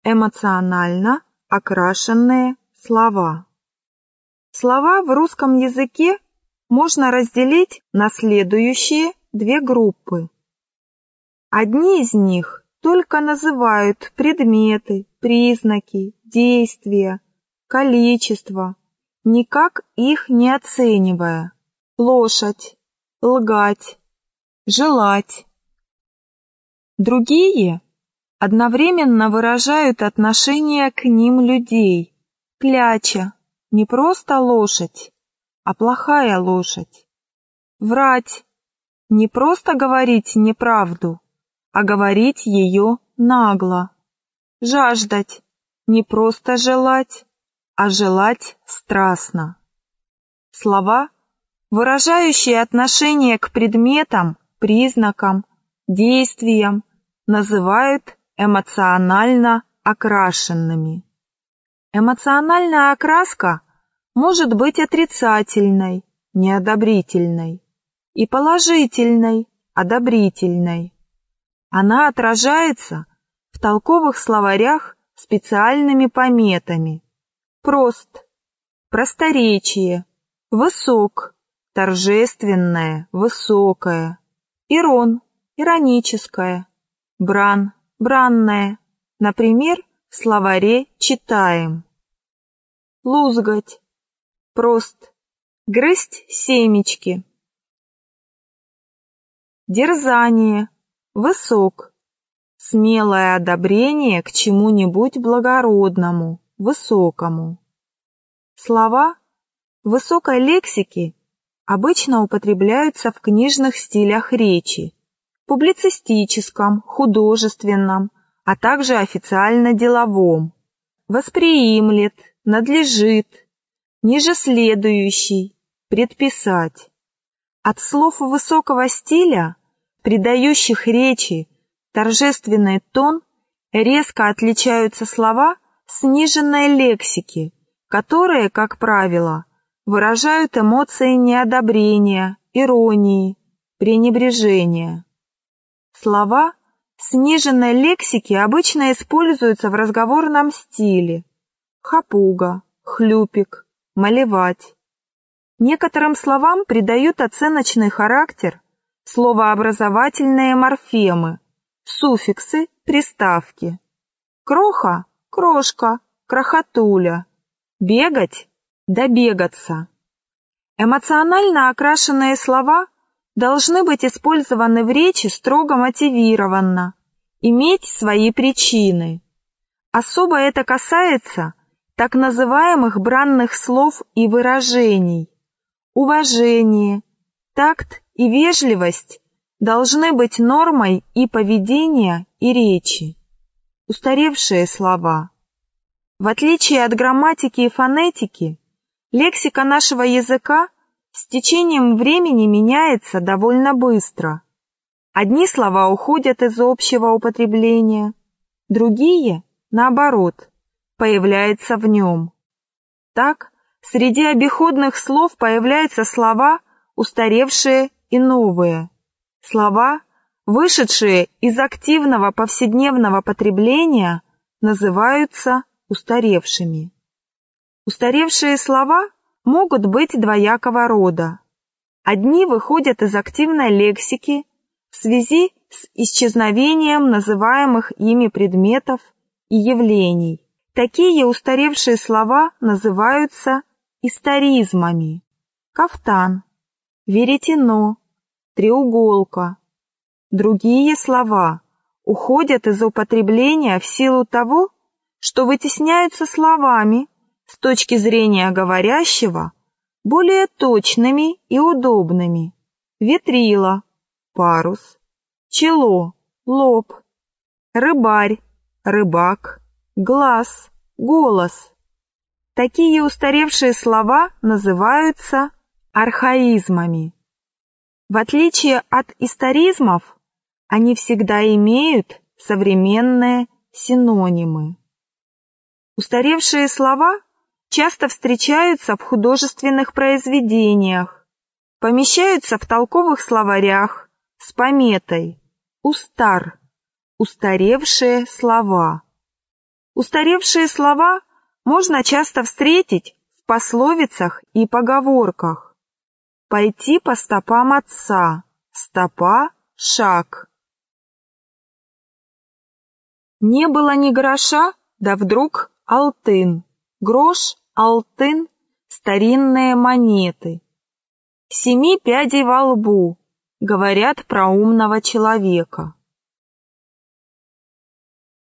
Эмоционально окрашенные слова. Слова в русском языке можно разделить на следующие две группы. Одни из них только называют предметы, признаки, действия, количество, никак их не оценивая. Лошадь, лгать, желать. Другие одновременно выражают отношение к ним людей. Кляча, не просто лошадь, а плохая лошадь. Врать, не просто говорить неправду, а говорить ее нагло. Жаждать, не просто желать, а желать страстно. Слова, выражающие отношение к предметам, признакам, действиям, называют эмоционально окрашенными. Эмоциональная окраска может быть отрицательной, неодобрительной, и положительной, одобрительной. Она отражается в толковых словарях специальными пометами: прост, просторечие, высок, торжественное, высокое, ирон, ироническое, бран, бранное. Например, в словаре читаем: лузгать, прост, грызть семечки. Дерзание, высок, смелое одобрение к чему-нибудь благородному, высокому. Слова высокой лексики обычно употребляются в книжных стилях речи, публицистическом, художественном, а также официально-деловом. Восприимлет, надлежит, ниже следующий, предписать. От слов высокого стиля, придающих речи торжественный тон, резко отличаются слова сниженной лексики, которые, как правило, выражают эмоции неодобрения, иронии, пренебрежения. Слова сниженной лексики обычно используются в разговорном стиле: хапуга, хлюпик, малевать. Некоторым словам придают оценочный характер словообразовательные морфемы, суффиксы, приставки. Кроха – крошка, крохотуля. Бегать – добегаться. Эмоционально окрашенные слова должны быть использованы в речи строго мотивированно, иметь свои причины. Особо это касается так называемых бранных слов и выражений. Уважение, такт и вежливость должны быть нормой и поведения, и речи. Устаревшие слова. В отличие от грамматики и фонетики, лексика нашего языка с течением времени меняется довольно быстро. Одни слова уходят из общего употребления, другие, наоборот, появляются в нем. Так, среди обиходных слов появляются слова, устаревшие и новые. Слова, вышедшие из активного повседневного потребления, называются устаревшими. Устаревшие слова могут быть двоякого рода. Одни выходят из активной лексики в связи с исчезновением называемых ими предметов и явлений. Такие устаревшие слова называются историзмами: кафтан, веретено, треуголка. Другие слова уходят из употребления в силу того, что вытесняются словами, с точки зрения говорящего, более точными и удобными: ветрило, парус, чело, лоб, рыбарь, рыбак, глаз, голос. Такие устаревшие слова называются архаизмами. В отличие от историзмов, они всегда имеют современные синонимы. Устаревшие слова часто встречаются в художественных произведениях, помещаются в толковых словарях с пометой «устар», устаревшие слова. Устаревшие слова можно часто встретить в пословицах и поговорках. Пойти по стопам отца, стопа — шаг. Не было ни гроша, да вдруг алтын. Грош, алтын — старинные монеты. 7 пядей во лбу, говорят про умного человека.